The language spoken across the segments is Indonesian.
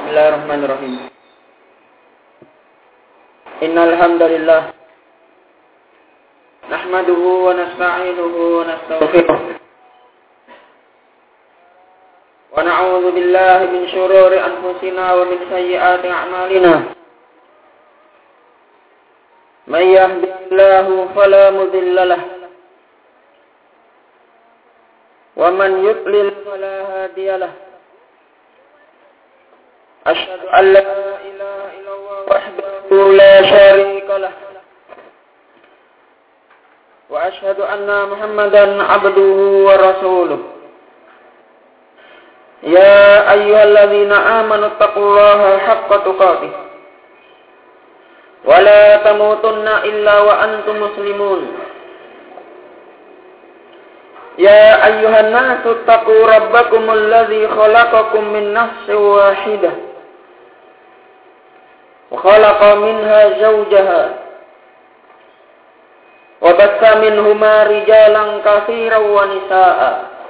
Bismillahirrahmanirrahim. Innal hamdalillah nahmaduhu wa nasta'inuhu wa nastaghfiruh wa na'udzu billahi min shururi anfusina wa min sayyiati a'malina. May yahdihillahu fala mudilla lahu wa man yudlil fala hadiya lahu. Asyhadu an la ilaha illallah wahdahu la syarika lah wa asyhadu anna Muhammadan abduhu wa rasuluh. Ya ayyuhalladzina amanu taqullaha haqqa tuqatih wa la tamutunna illa wa antum muslimun. Ya ayyuhan nasu taqu rabbakumul ladzi khalaqakum min nafsin wahidah وخلق منها زوجها وبث منهما رجالا كثيرا ونساء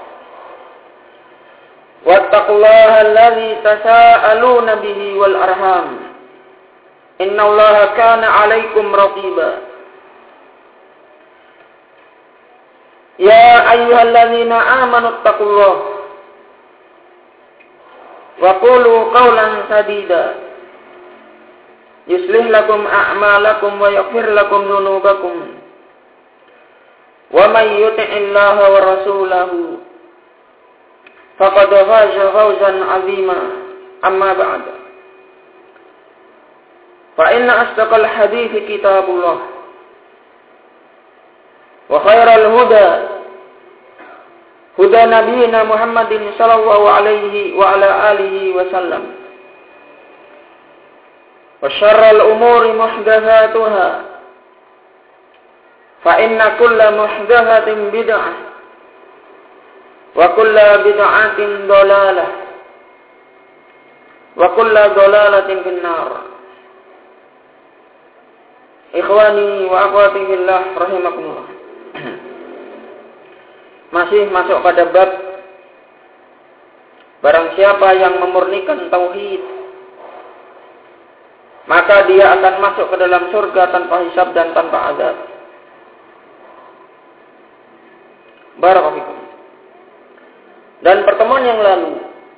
واتقوا الله الذي تساءلون به والأرحام إن الله كان عليكم رقيبا. يا أيها الذين آمنوا اتقوا الله وقولوا قولا سديدا yuslih lakum a'malakum wa yaghfir lakum dhunubakum wa may yuti'illaha wa rasulahu faqad faza fawzan 'azima. Amma ba'd, fa inna asdaqal hadithi kitabullah wa khairal huda huda nabiyyina Muhammadin sallallahu alaihi wa ala alihi wa sallam wa syarrul umuri muhdatsatuha fa inna kulla muhdatsatin bid'ah wa kulla bid'atin dhalalah wa kulla dhalalatin finnar. Ikhwani wa akhwati fillah rahimakumullah. Masih masuk pada bab barang siapa yang memurnikan tauhid maka dia akan masuk ke dalam surga tanpa hisab dan tanpa azab. Barakallahu. Dan pertemuan yang lalu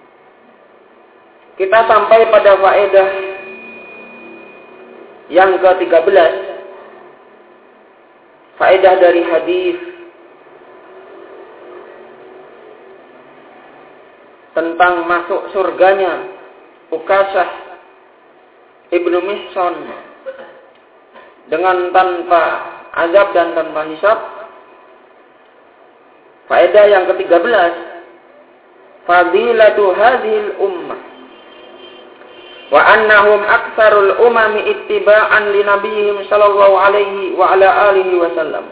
kita sampai pada faedah yang ke-13. Faedah dari hadis tentang masuk surganya Ukasah Ibnu Mihsan dengan tanpa azab dan tanpa hisab. Faedah yang ke-13, fadilatu hadhil ummah wa annahum aktsarul umami ittiba'an li nabiyihim sallallahu alaihi wa ala alihi wasallam.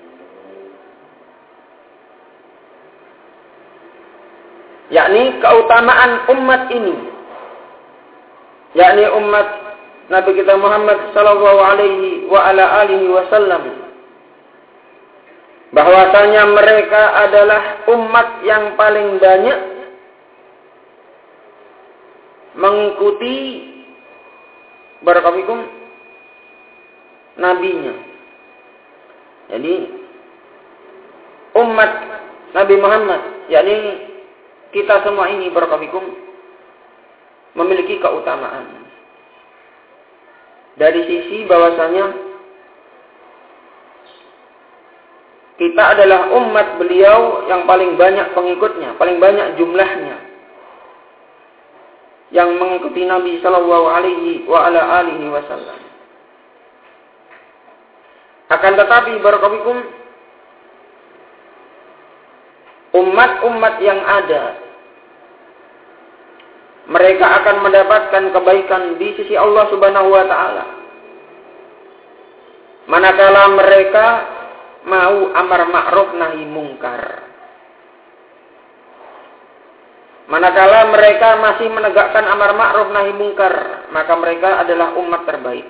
Yakni keutamaan umat ini, yakni umat Nabi kita Muhammad sallallahu alaihi wa ala alihi wasallam, bahwasanya mereka adalah umat yang paling banyak mengikuti barakallahu nabinya. Jadi umat Nabi Muhammad, yakni kita semua ini barakallahu memiliki keutamaan. Dari sisi bahwasanya kita adalah umat beliau yang paling banyak pengikutnya, paling banyak jumlahnya yang mengikuti Nabi sallallahu alaihi wa ala alihi wasallam. Akan tetapi barakallahu umat-umat yang ada mereka akan mendapatkan kebaikan di sisi Allah Subhanahu wa taala manakala mereka mau amar ma'ruf nahi mungkar. Manakala mereka masih menegakkan amar ma'ruf nahi mungkar, maka mereka adalah umat terbaik.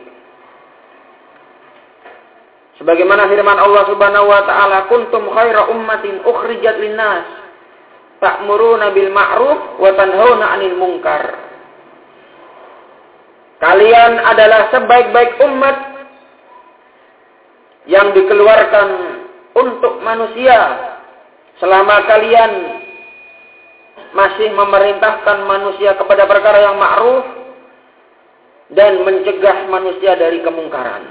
Sebagaimana firman Allah Subhanahu wa taala, kuntum khaira ummatin ukhrijat linnas ta'muruna bil ma'ruf wa tanhauna 'anil munkar kalian adalah sebaik-baik umat yang dikeluarkan untuk manusia selama kalian masih memerintahkan manusia kepada perkara yang ma'ruf dan mencegah manusia dari kemungkaran.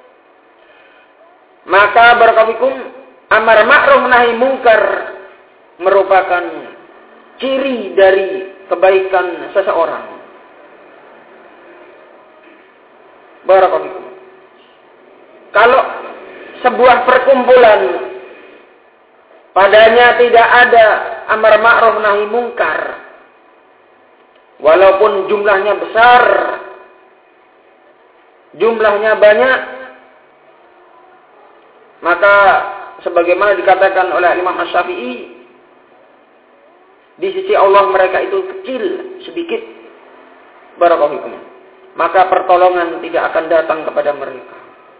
Maka barakallahu amar ma'ruf nahi mungkar merupakan ciri dari kebaikan seseorang. Barakallahu. Kalau sebuah perkumpulan padanya tidak ada amar ma'ruf nahi mungkar, walaupun jumlahnya besar, jumlahnya banyak, maka sebagaimana dikatakan oleh Imam Asy-Syafi'i, di sisi Allah mereka itu kecil, sedikit. Barakallahu fikum. Maka pertolongan tidak akan datang kepada mereka.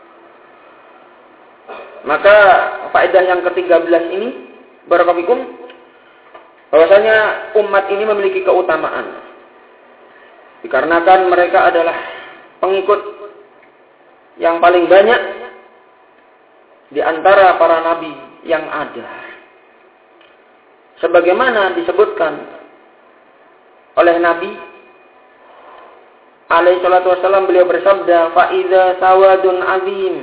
Maka faedah yang ke-13 ini, barakallahu fikum, bahwasanya umat ini memiliki keutamaan. Dikarenakan mereka adalah pengikut yang paling banyak di antara para nabi yang ada. Sebagaimana disebutkan oleh Nabi alaihi salatu wassalam, beliau bersabda, "Fa idza sawadun azim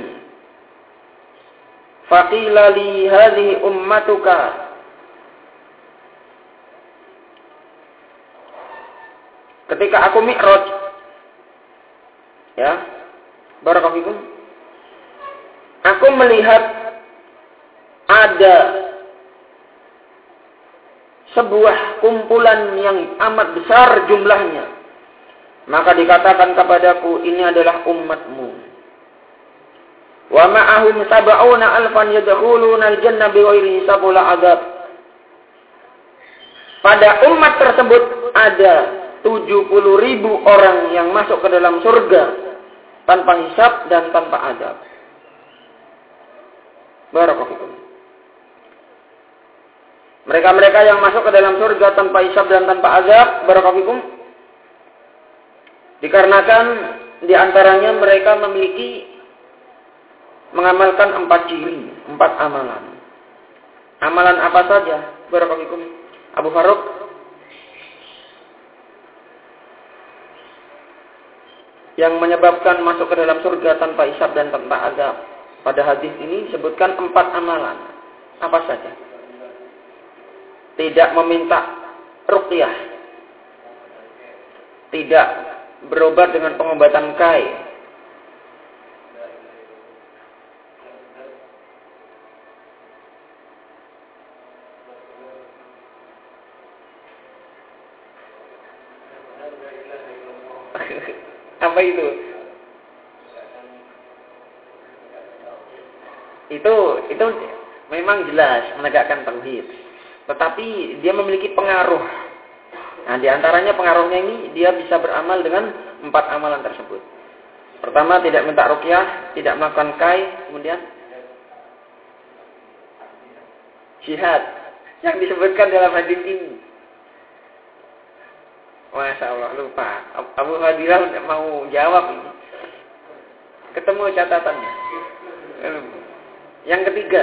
faqila li hadhihi ummatuka." Ketika aku mi'raj, ya, barakallahu fikum, aku melihat ada sebuah kumpulan yang amat besar jumlahnya. Maka dikatakan kepadaku, ini adalah umatmu. Wa ma'ahum sab'una alfan yadkhuluna al-jannah bighairi hisab wala adzab. Pada umat tersebut ada 70.000 orang yang masuk ke dalam surga tanpa hisab dan tanpa azab. Barakallahu fikum. Mereka-mereka yang masuk ke dalam surga tanpa hisab dan tanpa azab, barakallahu fikum, dikarenakan di antaranya mereka mengamalkan 4 ciri, 4 amalan. Amalan apa saja? Barakallahu fikum. Abu Faruq. Yang menyebabkan masuk ke dalam surga tanpa hisab dan tanpa azab. Pada hadis ini disebutkan 4 amalan. Apa saja? Tidak meminta ruqyah. Tidak berobat dengan pengobatan kai. Apa itu? Itu memang jelas menegakkan tauhid. Tetapi dia memiliki pengaruh. Nah, di antaranya pengaruhnya ini dia bisa beramal dengan 4 amalan tersebut. Pertama, tidak minta ruqyah, tidak melakukan kai, kemudian jihad yang disebutkan dalam hadis ini. Masya Allah, lupa. Abu Hadilah mau jawab ini. Ketemu catatannya. Yang ketiga,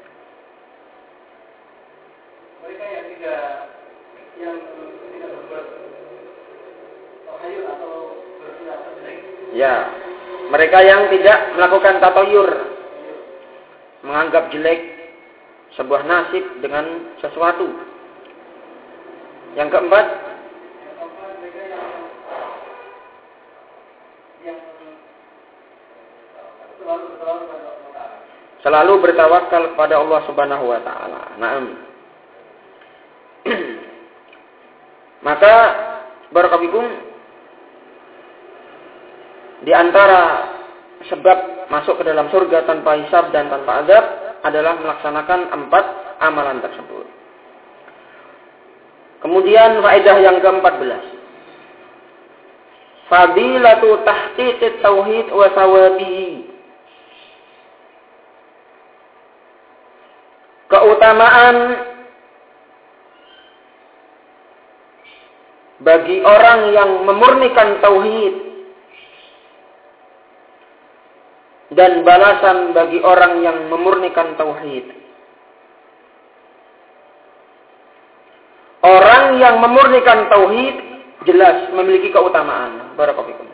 mereka yang tidak berbuat tahayyur atau berfirasat jelek. Ya, mereka yang tidak melakukan tatayur, menganggap jelek sebuah nasib dengan sesuatu. Yang keempat, selalu bertawakal kepada Allah Subhanahu wa taala. Naam. Maka barakallahu fikum, di antara sebab masuk ke dalam surga tanpa hisab dan tanpa azab adalah melaksanakan 4 amalan tersebut. Kemudian faedah yang ke-14. Fadilatu tahqiqit tauhid wa sawabihi. Keutamaan bagi orang yang memurnikan tauhid dan balasan bagi orang yang memurnikan tauhid. Orang yang memurnikan tauhid jelas memiliki keutamaan. Barakallahu fikum.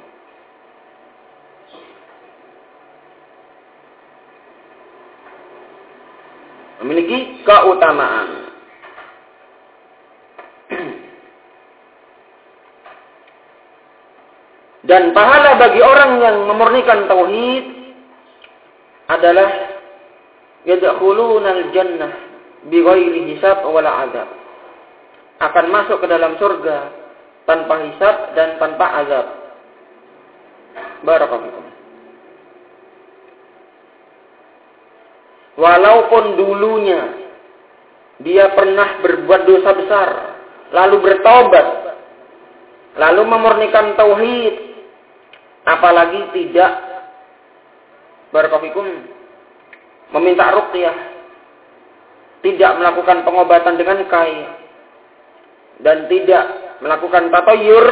Memiliki keutamaan. Dan pahala bagi orang yang memurnikan tauhid adalah yadkhulunal jannah bighairi hisab wala azab. Akan masuk ke dalam surga tanpa hisab dan tanpa azab. Barakallahu fikum. Walaupun dulunya dia pernah berbuat dosa besar, lalu bertobat, lalu memurnikan tauhid, apalagi tidak barakallahu fikum meminta ruqyah, tidak melakukan pengobatan dengan kai, dan tidak melakukan tatayyur,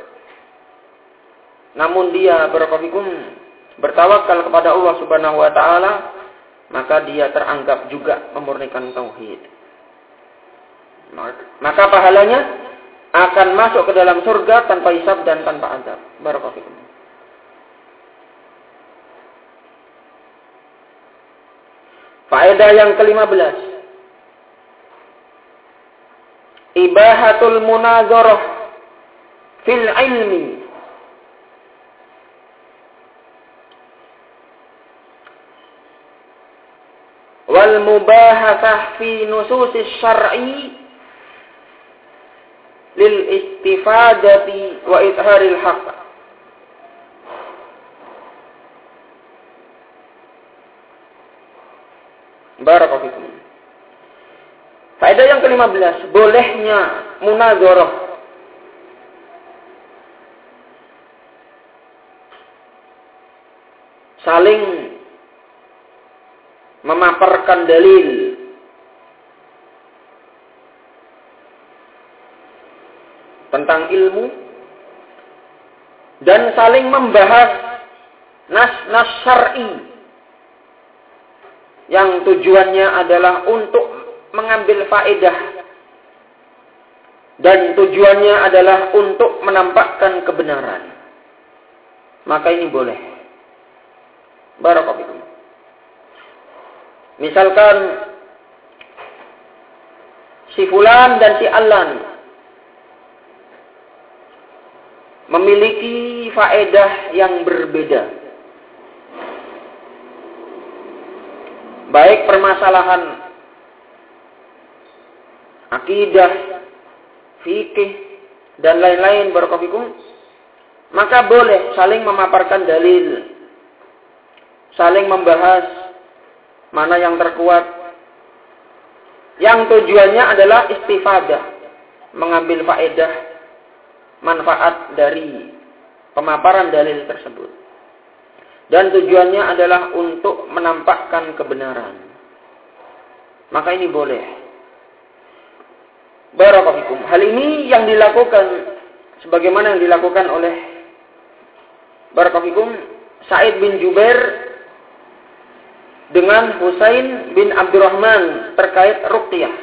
namun dia barakallahu fikum bertawakal kepada Allah Subhanahu wa taala, maka dia teranggap juga memurnikan tauhid. Maka pahalanya akan masuk ke dalam surga tanpa hisab dan tanpa azab. Barakallahu fikum. Faedah yang ke-15. Ibahatul munazarah fil ilmi. Wal mubahatsah fi nususis syar'i lil istifadati wa izharil haqq. Barakallahu fikum. Faedah yang ke-15, bolehnya munazarah. Saling memaparkan dalil tentang ilmu dan saling membahas nas-nas syar'i yang tujuannya adalah untuk mengambil faedah dan tujuannya adalah untuk menampakkan kebenaran. Maka ini boleh. Barakallahu fikum. Misalkan si fulan dan si alan memiliki faedah yang berbeda. Baik permasalahan akidah, fikih, dan lain-lain, barakallahu fikum, maka boleh saling memaparkan dalil, saling membahas mana yang terkuat, yang tujuannya adalah istifadah, mengambil faedah, manfaat dari pemaparan dalil tersebut. Dan tujuannya adalah untuk menampakkan kebenaran. Maka ini boleh. Barakallahu fikum. Hal ini yang dilakukan sebagaimana yang dilakukan oleh barakallahu fikum Sa'id bin Jubair dengan Husain bin Abdurrahman terkait ruqyah.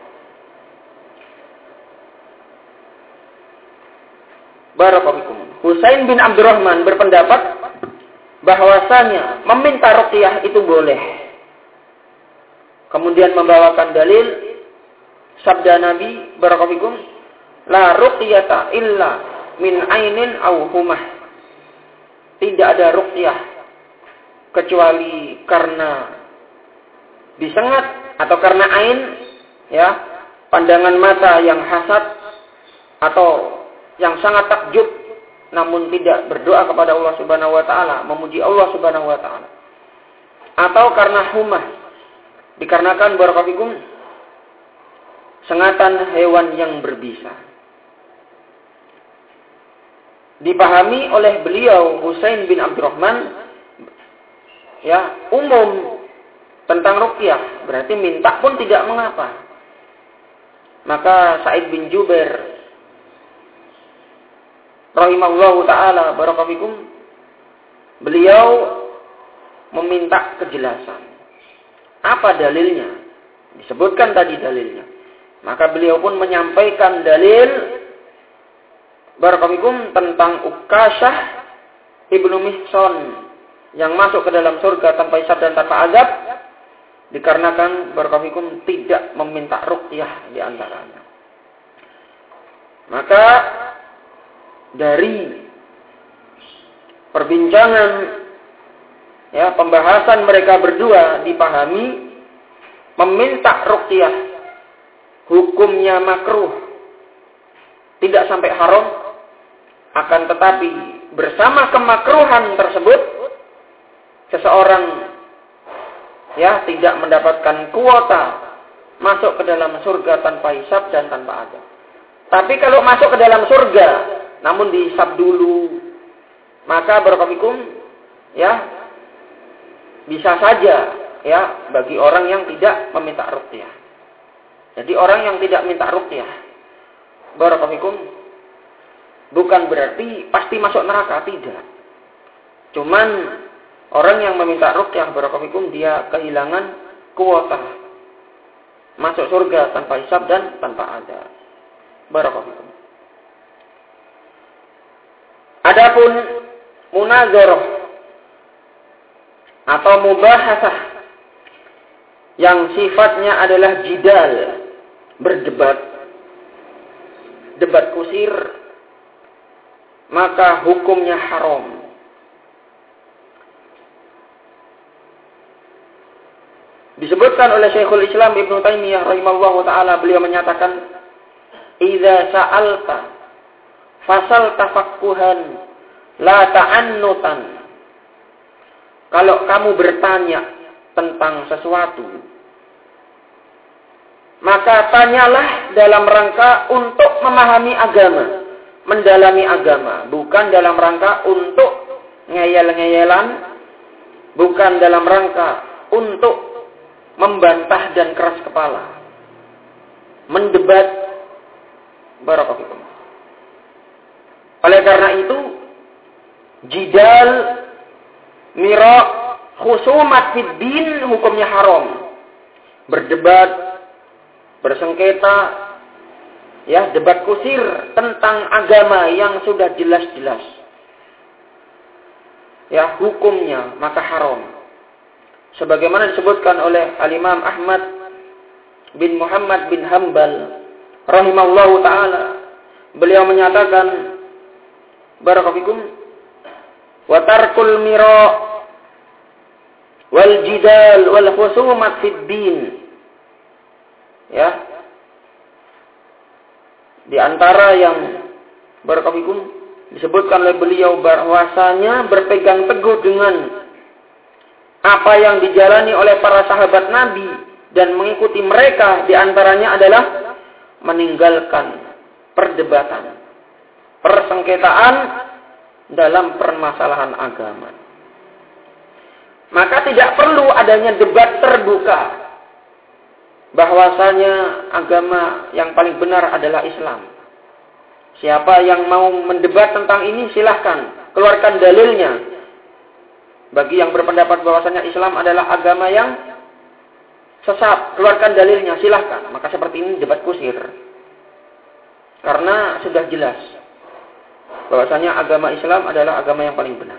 Barakallahu fikum. Husain bin Abdurrahman berpendapat bahwasanya meminta ruqyah itu boleh. Kemudian membawakan dalil sabda Nabi barakallahu fikum, la ruqyata illa min ainin aw humah. Tidak ada ruqyah kecuali karena disengat atau karena ain, ya, pandangan mata yang hasad atau yang sangat takjub namun tidak berdoa kepada Allah Subhanahu wa taala, memuji Allah Subhanahu wa taala. Atau karena humah, dikarenakan barakallahu fikum sengatan hewan yang berbisa. Dipahami oleh beliau Husain bin Abdurrahman, ya, umum tentang ruqyah, berarti minta pun tidak mengapa. Maka Sa'id bin Jubair rahimahullahu ta'ala barakallahu fikum, beliau meminta kejelasan. Apa dalilnya? Disebutkan tadi dalilnya. Maka beliau pun menyampaikan dalil barakallahu tentang Ukasyah ibnu Mihsan yang masuk ke dalam surga tanpa hisab dan tanpa azab dikarenakan barakallahu tidak meminta ruqyah di antaranya. Maka dari perbincangan pembahasan mereka berdua dipahami meminta ruqyah hukumnya makruh, tidak sampai haram, akan tetapi bersama kemakruhan tersebut seseorang tidak mendapatkan kuota masuk ke dalam surga tanpa hisab dan tanpa azab. Tapi kalau masuk ke dalam surga namun dihisab dulu, maka barakallahu bisa saja bagi orang yang tidak meminta ruqyah. Jadi orang yang tidak minta ruqyah barakallahu bukan berarti pasti masuk neraka, tidak. Cuman orang yang meminta ruqyah barakallahu dia kehilangan kuota masuk surga tanpa hisab dan tanpa azab. Barakallahu. Adapun munazarah atau mubahasah yang sifatnya adalah jidal, berdebat, debat kusir, maka hukumnya haram. Disebutkan oleh Syekhul Islam Ibnu Taimiyah rahimahullahu taala, beliau menyatakan, "Idza sa'alta fasal tafaqquhan la ta'annutan." Kalau kamu bertanya tentang sesuatu, maka tanyalah dalam rangka untuk memahami agama, mendalami agama, bukan dalam rangka untuk ngeyel-ngeyelan, bukan dalam rangka untuk membantah dan keras kepala, mendebat. Barakallahu. Oleh karena itu, jidal, mira, khusumat fid din hukumnya haram. Berdebat, bersengketa, debat kusir tentang agama yang sudah jelas-jelas hukumnya, maka haram. Sebagaimana disebutkan oleh Al-Imam Ahmad bin Muhammad bin Hanbal rahimahullahu ta'ala, beliau menyatakan barakallahu wa tarkul mira wal jidal wal khusumat fid din, di antara yang barakallahu disebutkan oleh beliau bahwasanya berpegang teguh dengan apa yang dijalani oleh para sahabat Nabi dan mengikuti mereka, di antaranya adalah meninggalkan perdebatan, persengketaan dalam permasalahan agama. Maka tidak perlu adanya debat terbuka bahwasanya agama yang paling benar adalah Islam. Siapa yang mau mendebat tentang ini silahkan, keluarkan dalilnya. Bagi yang berpendapat bahwasanya Islam adalah agama yang sesat, keluarkan dalilnya, silahkan. Maka seperti ini debat kusir. Karena sudah jelas bahwasanya agama Islam adalah agama yang paling benar.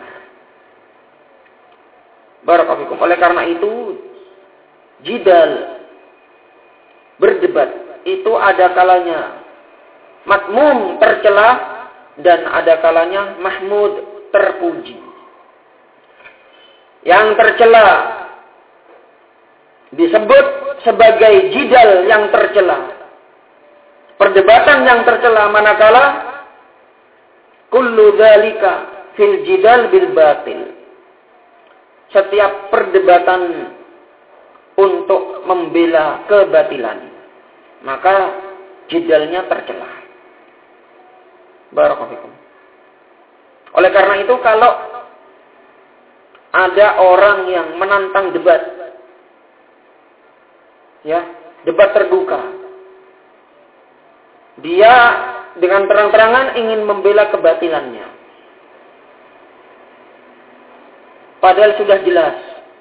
Barakallahu fikum. Oleh karena itu, jidal, berdebat, itu ada kalanya matmum, tercela, dan ada kalanya mahmud, terpuji. Yang tercela disebut sebagai jidal yang tercela, perdebatan yang tercela, manakala kullu dzalika fil jidal bil batil, setiap perdebatan untuk membela kebatilan, maka jidalnya tercela. Barakallahu fikum. Oleh karena itu, kalau ada orang yang menantang debat, debat terbuka, dia dengan terang-terangan ingin membela kebatilannya, padahal sudah jelas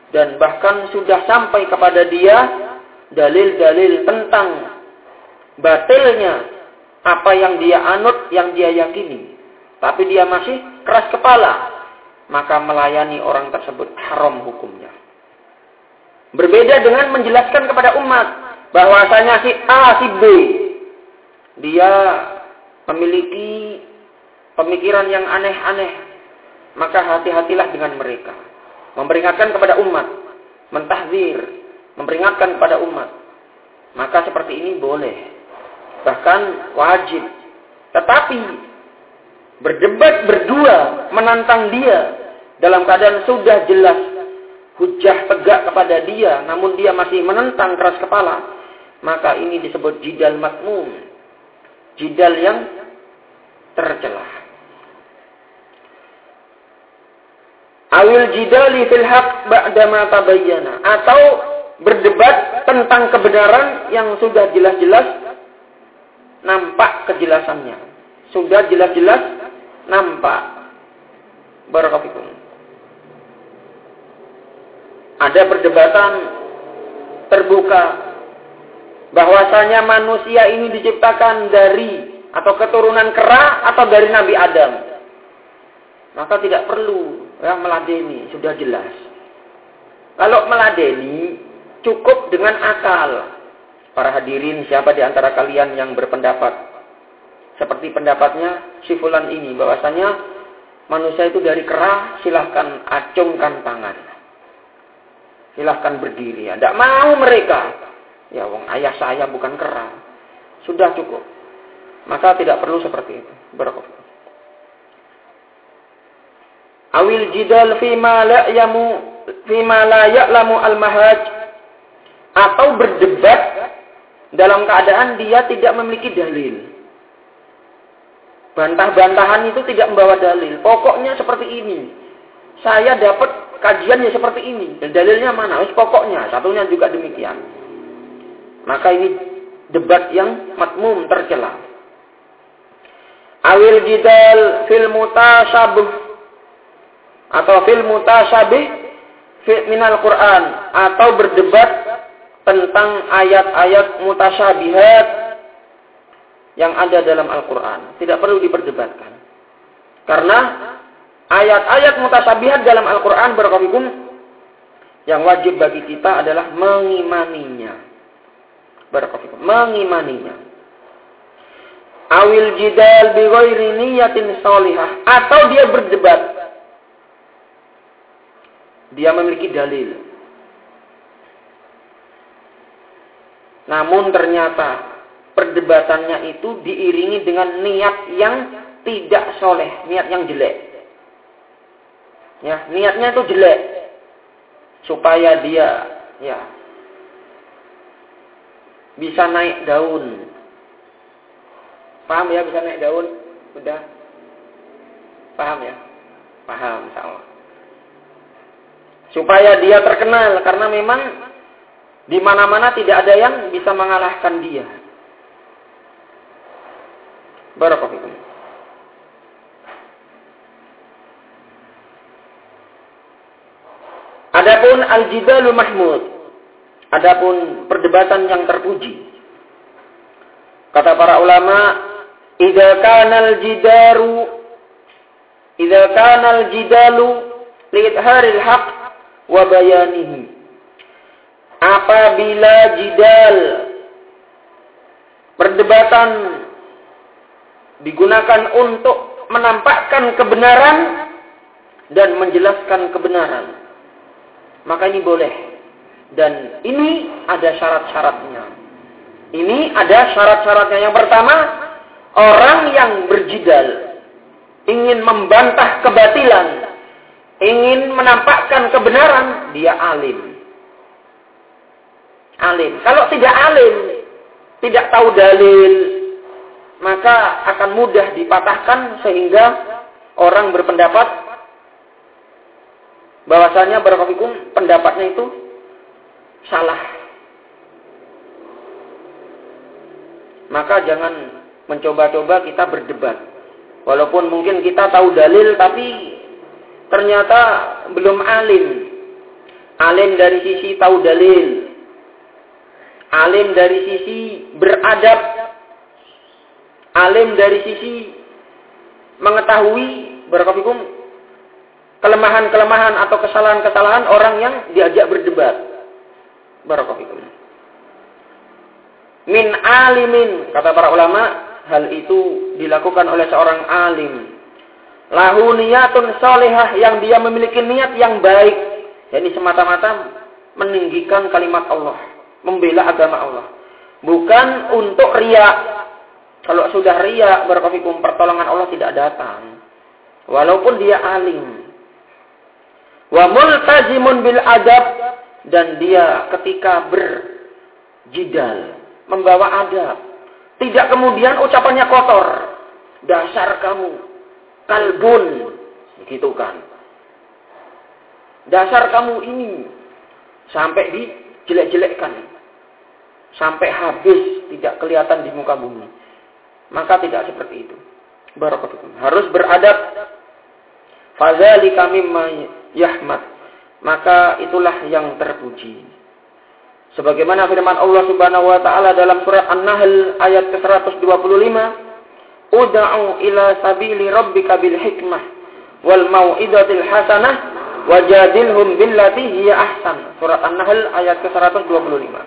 Dan bahkan sudah sampai kepada dia dalil-dalil tentang batilnya apa yang dia anut, yang dia yakini. Tapi dia masih keras kepala. Maka melayani orang tersebut haram hukumnya. Berbeda dengan menjelaskan kepada umat bahwasanya si A, si B, dia memiliki pemikiran yang aneh-aneh. Maka hati-hatilah dengan mereka. Memperingatkan kepada umat. Mentahzir. Memperingatkan kepada umat. Maka seperti ini boleh. Bahkan wajib. Tetapi berdebat berdua menantang dia dalam keadaan sudah jelas hujah tegak kepada dia, namun dia masih menentang keras kepala, maka ini disebut jidal matmum, jidal yang tercela. Awil jidali fil haq ba'dama tabayyana, atau berdebat tentang kebenaran yang sudah jelas-jelas nampak kejelasannya, sudah jelas-jelas nampak. Barakallahu. Ada perdebatan terbuka bahwasanya manusia ini diciptakan dari atau keturunan kera atau dari Nabi Adam. Maka tidak perlu meladeni, sudah jelas. Kalau meladeni cukup dengan akal. Para hadirin, siapa di antara kalian yang berpendapat seperti pendapatnya si fulan ini, bahwasanya manusia itu dari kera, silahkan acungkan tangan. Silahkan berdiri. Tidak mau mereka. Ya, wong ayah saya bukan kera. Sudah cukup. Maka tidak perlu seperti itu. Barakallahu. Awil jidal fima la ya'lamu al-mahaj, atau berdebat dalam keadaan dia tidak memiliki dalil. Bantah-bantahan itu tidak membawa dalil. Pokoknya seperti ini. Saya dapat kajiannya seperti ini. Dan dalilnya mana? Pokoknya. Satunya juga demikian. Maka ini debat yang matmum, tercela. Awil jidal fil mutasyabih, atau fil mutasyabih minal Quran, atau berdebat tentang ayat-ayat mutasyabihat yang ada dalam Al-Quran. Tidak perlu diperdebatkan. Karena ayat-ayat mutasyabihat dalam Al-Quran barakallahu, yang wajib bagi kita adalah mengimaninya. Barakallahu, mengimaninya. Awil jidal bi ghairi niyatin shalihah, atau dia berdebat. Dia memiliki dalil. Namun ternyata perdebatannya itu diiringi dengan niat yang tidak soleh, niat yang jelek. Ya, niatnya itu jelek supaya dia bisa naik daun. Paham ya, bisa naik daun? Udah? Paham ya? Paham, insyaallah. Supaya dia terkenal, karena memang di mana-mana tidak ada yang bisa mengalahkan dia. Barakallahu. Adapun al-jidalu mahmud, adapun perdebatan yang terpuji. Kata para ulama, idza kana al-jidalu li idharil haqq wa bayanihi. Apabila jidal, perdebatan digunakan untuk menampakkan kebenaran dan menjelaskan kebenaran, maka ini boleh. Dan ini ada syarat-syaratnya. Ini ada syarat-syaratnya. Yang pertama, orang yang berjidal ingin membantah kebatilan, ingin menampakkan kebenaran, dia alim. Alim. Kalau tidak alim, tidak tahu dalil, maka akan mudah dipatahkan sehingga orang berpendapat bahwasanya barakallahu pendapatnya itu salah. Maka jangan mencoba-coba kita berdebat. Walaupun mungkin kita tahu dalil tapi ternyata belum alim. alim dari sisi tahu dalil, alim dari sisi beradab, alim dari sisi mengetahui barakallahu kelemahan-kelemahan atau kesalahan-kesalahan orang yang diajak berdebat. Barakallahu. Min alimin, kata para ulama, hal itu dilakukan oleh seorang alim. Lahu niyatun salihah, yang dia memiliki niat yang baik. Jadi semata-mata meninggikan kalimat Allah, membela agama Allah. Bukan untuk riya. Kalau sudah riya, barakallahu, pertolongan Allah tidak datang. Walaupun dia alim. Wa multazimun bil adab, dan dia ketika berjidal membawa adab. Tidak kemudian ucapannya kotor. Dasar kamu, kalbun, begitu kan. Dasar kamu ini, sampai dijelek-jelekkan. Sampai habis, tidak kelihatan di muka bumi. Maka tidak seperti itu. Barakallahu. Harus beradab. Fadzalika mimma yahmad. Maka itulah yang terpuji. Sebagaimana firman Allah Subhanahu wa taala dalam surat An-Nahl ayat ke-125, "Ud'u ila sabili rabbika bil hikmah wal mau'izatil hasanah wajadilhum billati hiya ahsan." Surat An-Nahl ayat ke-125.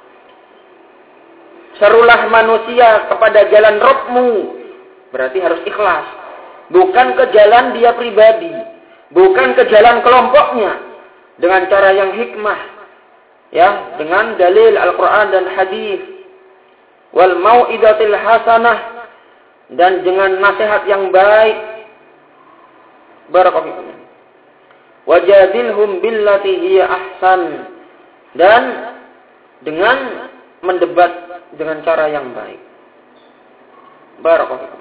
Serulah manusia kepada jalan Rabbmu. Berarti harus ikhlas. Bukan ke jalan dia pribadi, bukan ke jalan kelompoknya, dengan cara yang hikmah, ya, dengan dalil Al-Quran dan hadis, wal mau'izatil hasanah, dan dengan nasihat yang baik. Barakallahu. Wajadilhum billati hiya ahsan, dan dengan mendebat dengan cara yang baik. Barakallahu.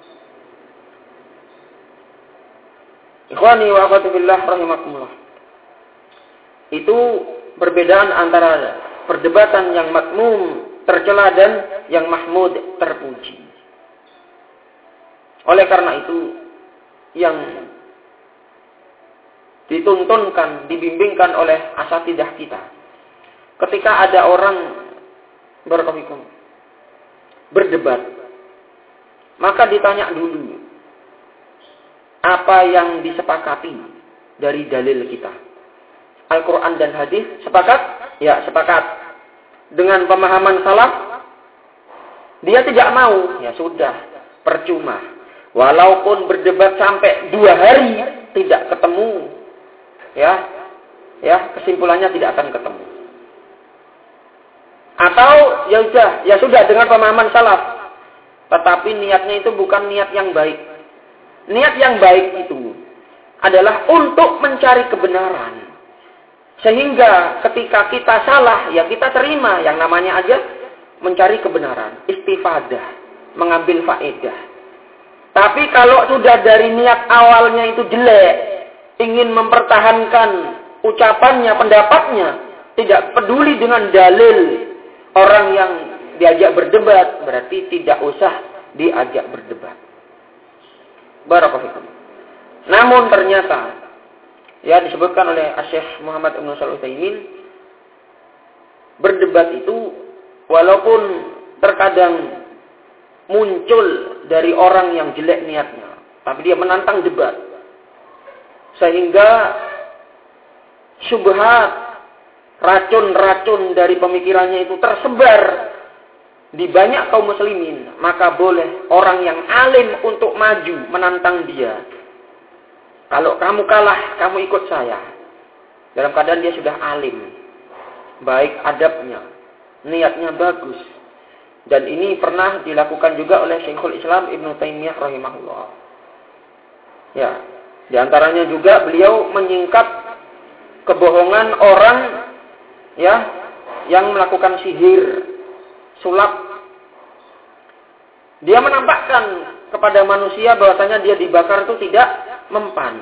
Ikhwani wa akhwati billah rahimakumullah. Itu perbedaan antara perdebatan yang makmum tercela dan yang mahmud terpuji. Oleh karena itu, yang dituntunkan, dibimbingkan oleh asatidah kita, ketika ada orang berdebat, maka ditanya dulu, apa yang disepakati dari dalil kita? Al-Quran dan hadis sepakat? Ya, sepakat. Dengan pemahaman salaf? Dia tidak mau. Ya sudah, percuma. Walaupun berdebat sampai 2 hari tidak ketemu, ya kesimpulannya tidak akan ketemu. Atau ya sudah dengan pemahaman salaf, tetapi niatnya itu bukan niat yang baik. Niat yang baik itu adalah untuk mencari kebenaran. Sehingga ketika kita salah, ya kita terima. Yang namanya aja mencari kebenaran. Istifadah. Mengambil faedah. Tapi kalau sudah dari niat awalnya itu jelek, ingin mempertahankan ucapannya, pendapatnya, tidak peduli dengan dalil orang yang diajak berdebat, berarti tidak usah diajak berdebat. Barakallahu. Namun ternyata, ya disebutkan oleh Syekh Muhammad Ibn Shalih Al-Utsaimin, berdebat itu walaupun terkadang muncul dari orang yang jelek niatnya, tapi dia menantang debat, sehingga syubhat, racun-racun dari pemikirannya itu tersebar di banyak kaum muslimin, maka boleh orang yang alim untuk maju menantang dia. Kalau kamu kalah, kamu ikut saya. Dalam keadaan dia sudah alim, baik adabnya, niatnya bagus. Dan ini pernah dilakukan juga oleh Syekhul Islam Ibnu Taimiyah rahimahullah. Ya, di antaranya juga beliau menyingkap kebohongan orang, ya, yang melakukan sihir, sulap. Dia menampakkan kepada manusia bahwasanya dia dibakar itu tidak mempan.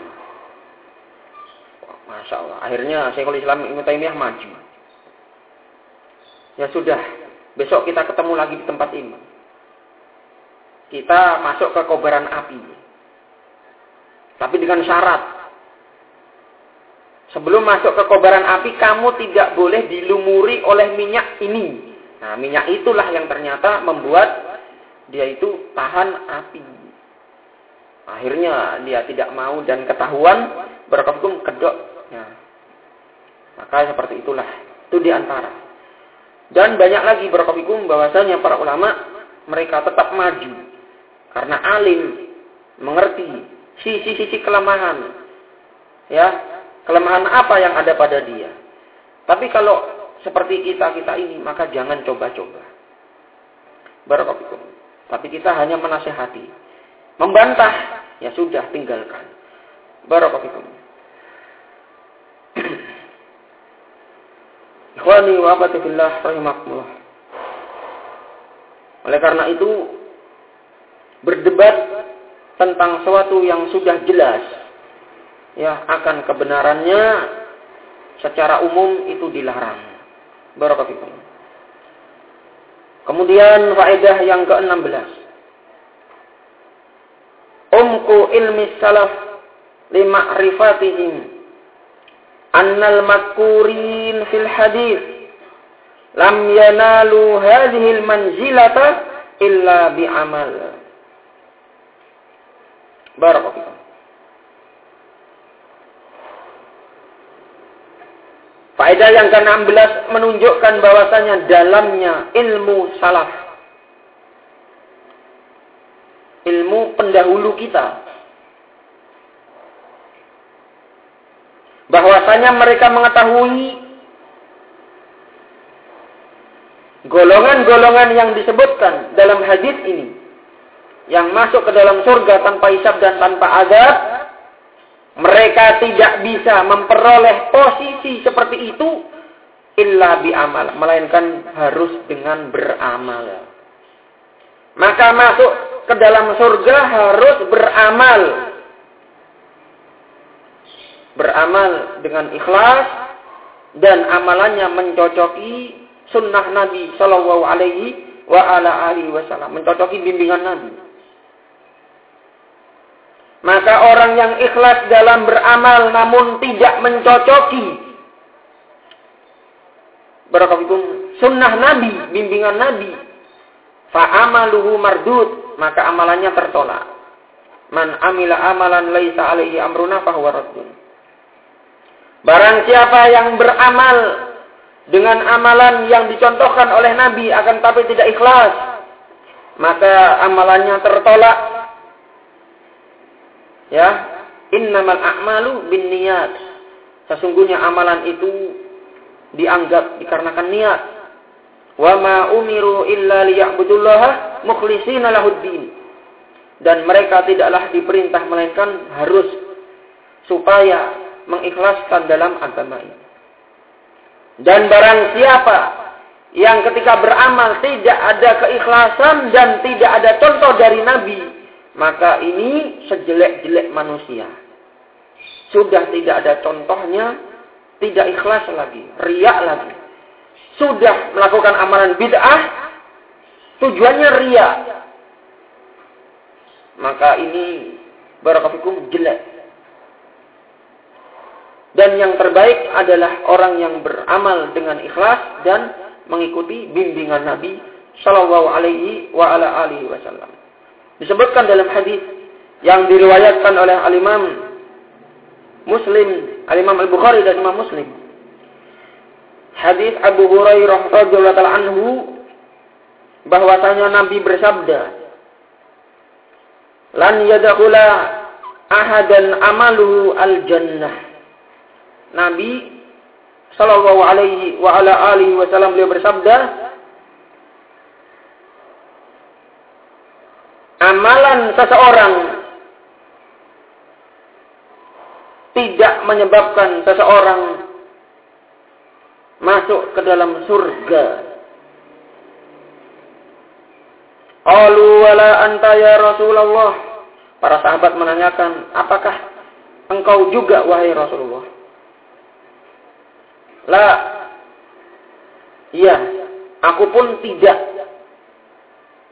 Masya Allah. Akhirnya Syekhul Islam Ibnu Taimiyah maju. Ya sudah, besok kita ketemu lagi di tempat ini. Kita masuk ke kobaran api. Tapi dengan syarat. sebelum masuk ke kobaran api, kamu tidak boleh dilumuri oleh minyak ini. Nah, minyak itulah yang ternyata membuat dia itu tahan api. Akhirnya dia tidak mau dan ketahuan, barakallahu kedok. Ya. Maka seperti itulah. Itu diantara. Dan banyak lagi barakallahu bahwasanya para ulama mereka tetap maju karena alim, mengerti sisi-sisi kelemahan. Ya, kelemahan apa yang ada pada dia. Tapi kalau seperti kita ini, maka jangan coba-coba. Barakallahu. Tapi kita hanya menasihati. Membantah, ya sudah, tinggalkan. Barakallahu. Ikhwani wa akhwati fillah rahimakumullah. Oleh karena itu, berdebat tentang sesuatu yang sudah jelas, ya, akan kebenarannya secara umum itu dilarang. Barakallahu. Kemudian faedah yang ke-16. Umku ilmi salaf lima'rifatihim annal madkurin fil hadis lam yanalu hadhil manzilata illa bi'amal. Barakallahu. Faedah yang ke-16 menunjukkan bahwasanya dalamnya ilmu salaf, ilmu pendahulu kita, bahwasanya mereka mengetahui golongan-golongan yang disebutkan dalam hadis ini, yang masuk ke dalam surga tanpa hisab dan tanpa azab, mereka tidak bisa memperoleh posisi seperti itu illa bi'amal, melainkan harus dengan beramal. Maka masuk ke dalam surga harus beramal. Beramal dengan ikhlas dan amalannya mencocoki sunnah Nabi sallallahu alaihi wa ala alihi wasallam, mencocoki bimbingan Nabi. Maka orang yang ikhlas dalam beramal namun tidak mencocoki barakallahu sunnah Nabi, bimbingan Nabi, fa'amaluhu mardud, maka amalannya tertolak. Man amila amalan laisa alaihi amruna fahuwa raddun. Barang siapa yang beramal dengan amalan yang dicontohkan oleh Nabi akan tapi tidak ikhlas, maka amalannya tertolak. Ya, innamal a'malu binniyat. Sesungguhnya amalan itu dianggap dikarenakan niat. Wa ma umiru illa liya'budullaha mukhlishina lahuddin. Dan mereka tidaklah diperintah melainkan harus supaya mengikhlaskan dalam agama ini. Dan barang siapa yang ketika beramal tidak ada keikhlasan dan tidak ada contoh dari Nabi, maka ini sejelek-jelek manusia. Sudah tidak ada contohnya, tidak ikhlas lagi, riya lagi. Sudah melakukan amalan bid'ah, tujuannya riya. Maka ini barakallahu jelek. Dan yang terbaik adalah orang yang beramal dengan ikhlas dan mengikuti bimbingan Nabi sallallahu alaihi wa ala alihi wasallam. Disebutkan dalam hadis yang diriwayatkan oleh al-Imam Muslim, al-Imam Al-Bukhari dan Imam Muslim. Hadis Abu Hurairah radhiyallahu ta'ala anhu bahwasanya Nabi bersabda, "Lan yadkhula ahadan amaluhu al-jannah." Nabi sallallahu alaihi wa ala alihi wasallam beliau bersabda, amalan seseorang tidak menyebabkan seseorang masuk ke dalam surga. Qalu wala anta ya Rasulullah. Para sahabat menanyakan, apakah engkau juga wahai Rasulullah? La, iya, aku pun tidak.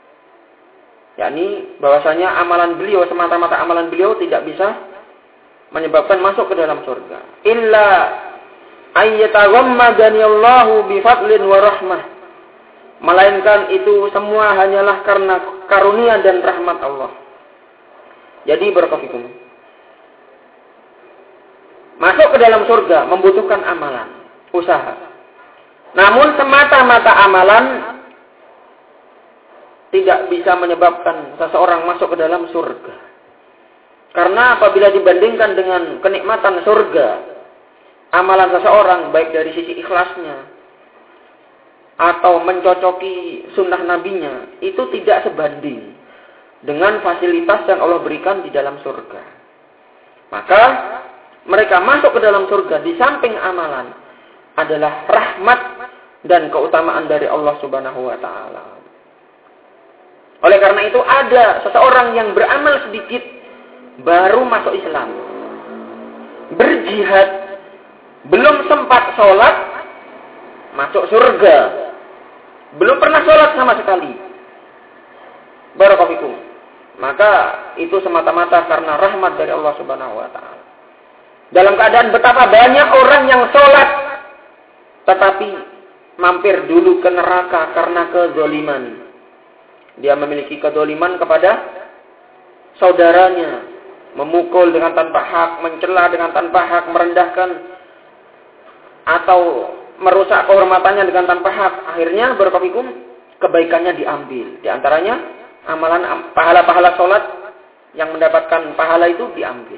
Yakni bahwasanya amalan beliau semata-mata amalan beliau tidak bisa menyebabkan masuk ke dalam surga. Illa ayyataghammadani Allahu bi fadlin wa rahmah. Melainkan itu semua hanyalah karena karunia dan rahmat Allah. Jadi barakallahu masuk ke dalam surga membutuhkan amalan, usaha. Namun semata-mata amalan tidak bisa menyebabkan seseorang masuk ke dalam surga. Karena apabila dibandingkan dengan kenikmatan surga, amalan seseorang baik dari sisi ikhlasnya atau mencocoki sunnah nabinya, itu tidak sebanding dengan fasilitas yang Allah berikan di dalam surga. Maka mereka masuk ke dalam surga di samping amalan adalah rahmat dan keutamaan dari Allah Subhanahu wa taala. Oleh karena itu ada seseorang yang beramal sedikit baru masuk Islam. Berjihad, belum sempat sholat, masuk surga. Belum pernah sholat sama sekali. Barakallahu fikum. Maka itu semata-mata karena rahmat dari Allah Subhanahu wa taala. Dalam keadaan betapa banyak orang yang sholat, tetapi mampir dulu ke neraka karena kezaliman. Dia memiliki kezaliman kepada saudaranya, memukul dengan tanpa hak, mencela dengan tanpa hak, merendahkan atau merusak kehormatannya dengan tanpa hak. Akhirnya barakallahu kebaikannya diambil. Di antaranya amalan pahala-pahala sholat yang mendapatkan pahala itu diambil.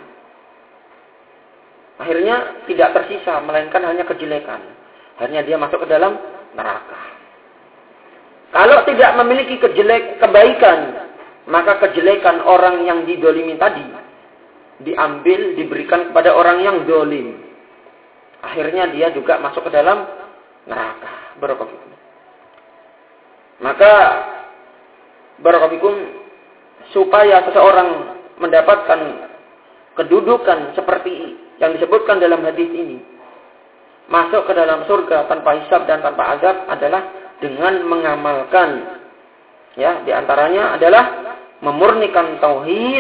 Akhirnya tidak tersisa, melainkan hanya kejelekan. Akhirnya dia masuk ke dalam neraka. Kalau tidak memiliki kebaikan, maka kejelekan orang yang didolimi tadi diambil, diberikan kepada orang yang dolim. Akhirnya dia juga masuk ke dalam neraka. Barakallahu fikum. Maka barakallahu fikum, supaya seseorang mendapatkan kedudukan seperti yang disebutkan dalam hadis ini, masuk ke dalam surga tanpa hisab dan tanpa azab adalah dengan mengamalkan, ya, di antaranya adalah memurnikan tauhid.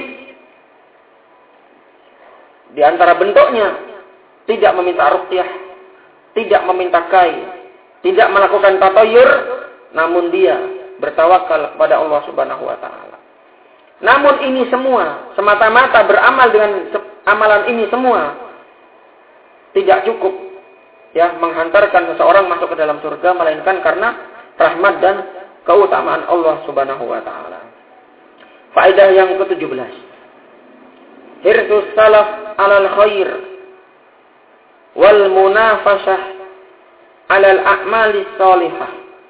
Di antara bentuknya tidak meminta ruqyah, tidak meminta kai, tidak melakukan tatayur, namun dia bertawakal kepada Allah Subhanahu wa taala. Namun ini semua semata-mata beramal dengan amalan ini semua tidak cukup, ya, menghantarkan seseorang masuk ke dalam surga, melainkan karena rahmat dan keutamaan Allah Subhanahu wa taala. Faedah yang ke-17. Hirsus salaf 'alal khair wal munafasah 'alal a'malis shalihah.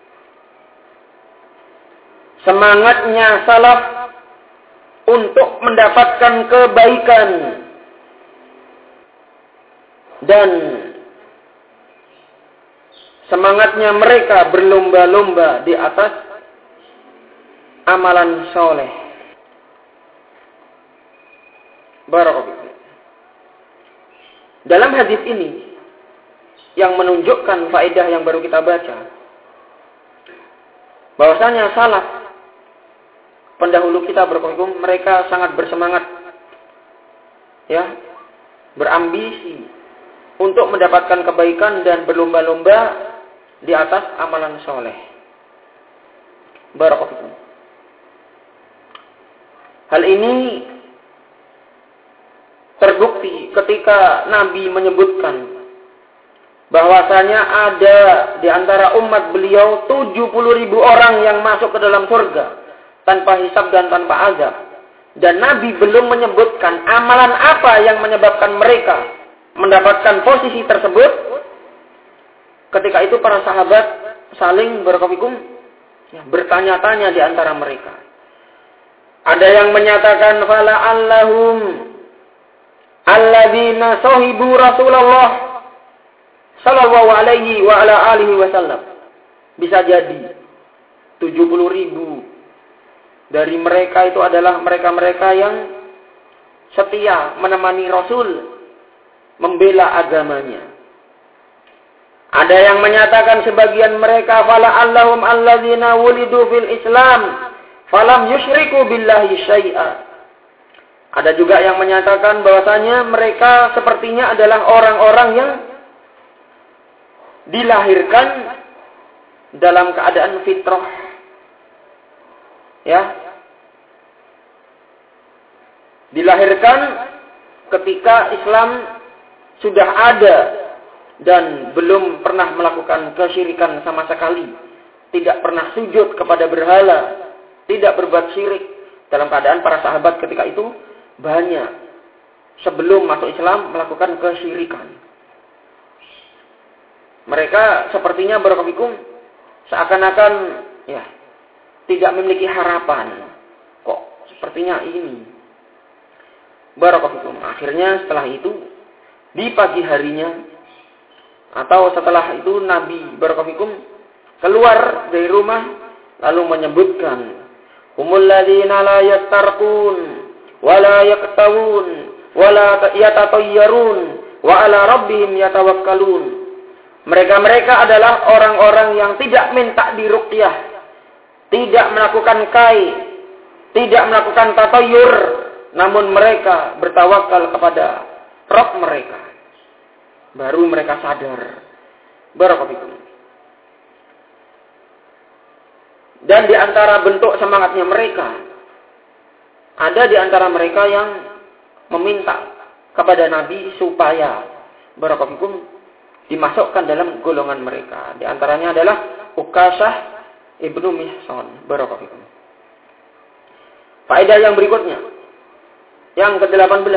Semangatnya salaf untuk mendapatkan kebaikan dan semangatnya mereka berlomba-lomba di atas amalan soleh. Barakallahu. Dalam hadis ini yang menunjukkan faedah yang baru kita baca, bahwasanya salaf pendahulu kita barakallahu, mereka sangat bersemangat, ya, berambisi untuk mendapatkan kebaikan dan berlomba-lomba di atas amalan soleh. Barakallahu. Hal ini terbukti ketika Nabi menyebutkan bahwasanya ada di antara umat beliau 70.000 orang yang masuk ke dalam surga tanpa hisab dan tanpa azab. Dan Nabi belum menyebutkan amalan apa yang menyebabkan mereka mendapatkan posisi tersebut. Ketika itu para sahabat saling bertanya-tanya di antara mereka. Ada yang menyatakan fala allahum alladzina sahibu Rasulullah sallallahu alaihi wa ala alihi wasallam. Bisa jadi 70.000 dari mereka itu adalah mereka-mereka yang setia menemani Rasul, membela agamanya. Ada yang menyatakan sebagian mereka fala allahum alladzina wulidu fil Islam falam yusyriku billahi syai'a. Ada juga yang menyatakan bahwasanya mereka sepertinya adalah orang-orang yang dilahirkan dalam keadaan fitrah. Ya. Dilahirkan ketika Islam sudah ada dan belum pernah melakukan kesyirikan sama sekali. Tidak pernah sujud kepada berhala, tidak berbuat syirik. Dalam keadaan para sahabat ketika itu banyak sebelum masuk Islam melakukan kesyirikan. Mereka sepertinya barakallahu seakan-akan ya tidak memiliki harapan. Kok sepertinya ini. Barakallahu akhirnya setelah itu di pagi harinya atau setelah itu Nabi barakallahu keluar dari rumah lalu menyebutkan humul ladzina la yastarqun wala yaqtawun wala yatatayyarun wa ala rabbihim yatawakkalun. Mereka adalah orang-orang yang tidak minta diruqyah, tidak melakukan kai, tidak melakukan tatayyur, namun mereka bertawakal kepada Rabb mereka. Baru mereka sadar. Barakallahu. Dan di antara bentuk semangatnya mereka, ada di antara mereka yang meminta kepada Nabi supaya barakallahu dimasukkan dalam golongan mereka. Di antaranya adalah Ukasah ibnu Mihsan. Barakallahu. Faedah yang berikutnya, yang ke-18,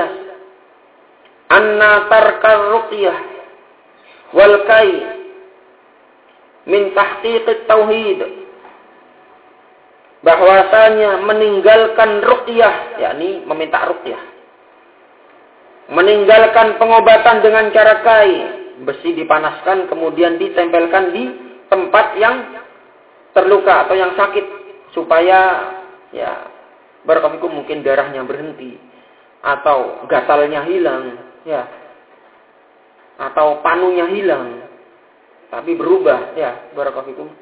anna tarkar ruqyah wal kai min tahqiqit tauhid. Bahwasanya meninggalkan ruqyah, yakni meminta ruqyah, meninggalkan pengobatan dengan cara kai, besi dipanaskan kemudian ditempelkan di tempat yang terluka atau yang sakit supaya ya barakallahu mungkin darahnya berhenti atau gatalnya hilang ya atau panunya hilang tapi berubah ya barakallahu.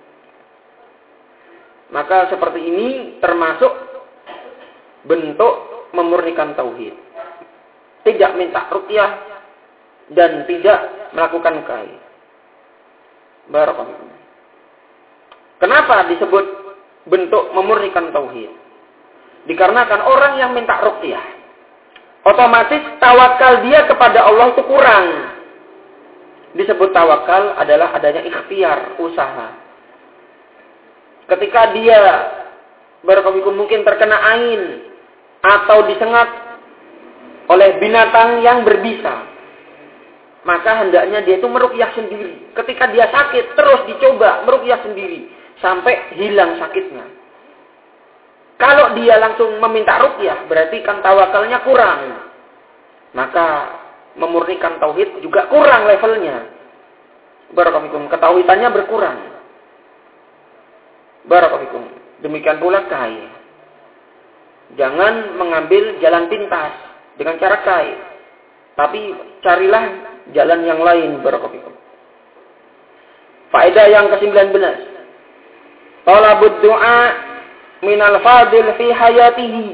Maka seperti ini termasuk bentuk memurnikan tauhid. Tidak minta ruqyah dan tidak melakukan kai. Barakallahu. Kenapa disebut bentuk memurnikan tauhid? Dikarenakan orang yang minta ruqyah, otomatis tawakal dia kepada Allah itu kurang. Disebut tawakal adalah adanya ikhtiar, usaha. Ketika dia barakallahu mungkin terkena angin atau disengat oleh binatang yang berbisa, maka hendaknya dia itu meruqyah sendiri. Ketika dia sakit, terus dicoba meruqyah sendiri sampai hilang sakitnya. Kalau dia langsung meminta ruqyah, berarti kan tawakalnya kurang. Maka memurnikan tauhid juga kurang levelnya. Barakallahu ketauhidannya berkurang. Barakallahu. Demikian pula kai. Jangan mengambil jalan pintas dengan cara kai. Tapi carilah jalan yang lain. Barakallahu. Faedah yang ke-19. Talabud du'a minal fadil fi hayatihi.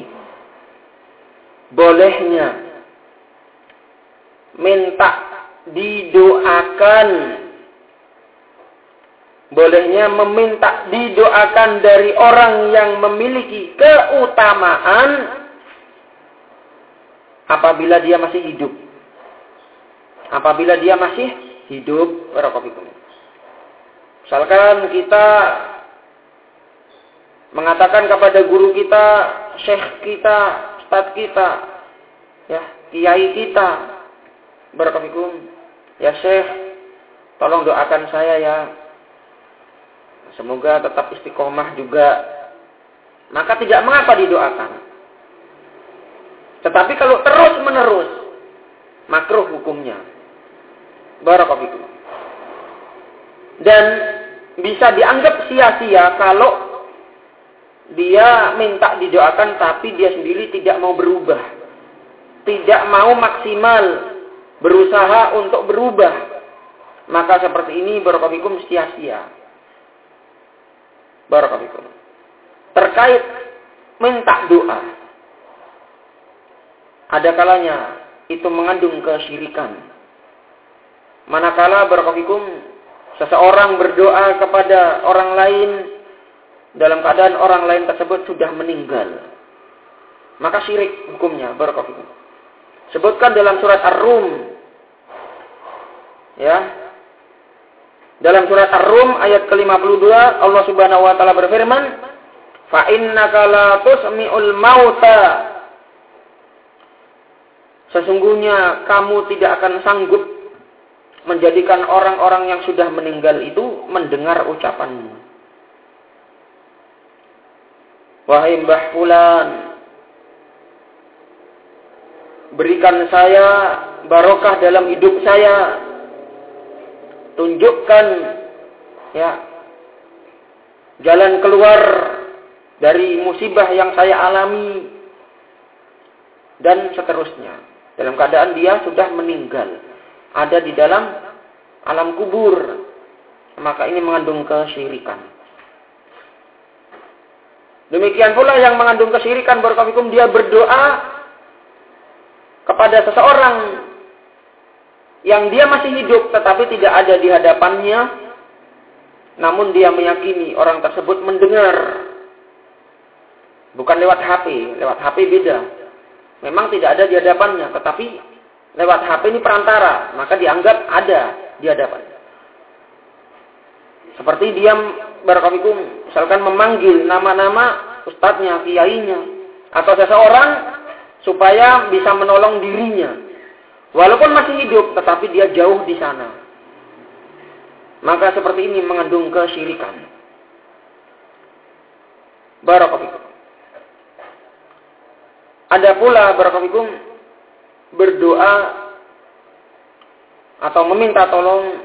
Bolehnya minta didoakan. Bolehnya meminta didoakan dari orang yang memiliki keutamaan apabila dia masih hidup. Apabila dia masih hidup, barakallahu. Misalkan kita mengatakan kepada guru kita, syekh kita, ustadz kita, ya, kiai kita, barakallahu. Ya syekh, tolong doakan saya ya. Semoga tetap istiqomah juga. Maka tidak mengapa didoakan. Tetapi kalau terus menerus, makruh hukumnya. Barakallahu. Dan bisa dianggap sia-sia kalau dia minta didoakan tapi dia sendiri tidak mau berubah. Tidak mau maksimal berusaha untuk berubah. Maka seperti ini barakallahu sia-sia. Barakallahu. Terkait minta doa. ada kalanya itu mengandung kesyirikan. Manakala barakallahu seseorang berdoa kepada orang lain dalam keadaan orang lain tersebut sudah meninggal, maka syirik hukumnya barakallahu. Sebutkan dalam surat Ar-Rum, ya. Dalam surat Ar-Rum ayat ke-52 Allah Subhanahu wa taala berfirman, "Fa innaka la tusmi'ul mauta." Sesungguhnya kamu tidak akan sanggup menjadikan orang-orang yang sudah meninggal itu mendengar ucapanmu. Wahai Mbah Fulan, berikan saya barokah dalam hidup saya. Tunjukkan ya jalan keluar dari musibah yang saya alami dan seterusnya. Dalam keadaan dia sudah meninggal, ada di dalam alam kubur, maka ini mengandung kesyirikan. Demikian pula yang mengandung kesyirikan barakallahu dia berdoa kepada seseorang yang dia masih hidup tetapi tidak ada di hadapannya, namun dia meyakini orang tersebut mendengar. Bukan lewat HP, lewat HP beda. Memang tidak ada di hadapannya, tetapi lewat HP ini perantara, maka dianggap ada di hadapannya. Seperti dia barakallahu misalkan memanggil nama-nama ustadznya, kiainya, atau seseorang supaya bisa menolong dirinya. Walaupun masih hidup, tetapi dia jauh di sana. Maka seperti ini mengandung kesyirikan. Barakallahu. Ada pula barakallahu berdoa atau meminta tolong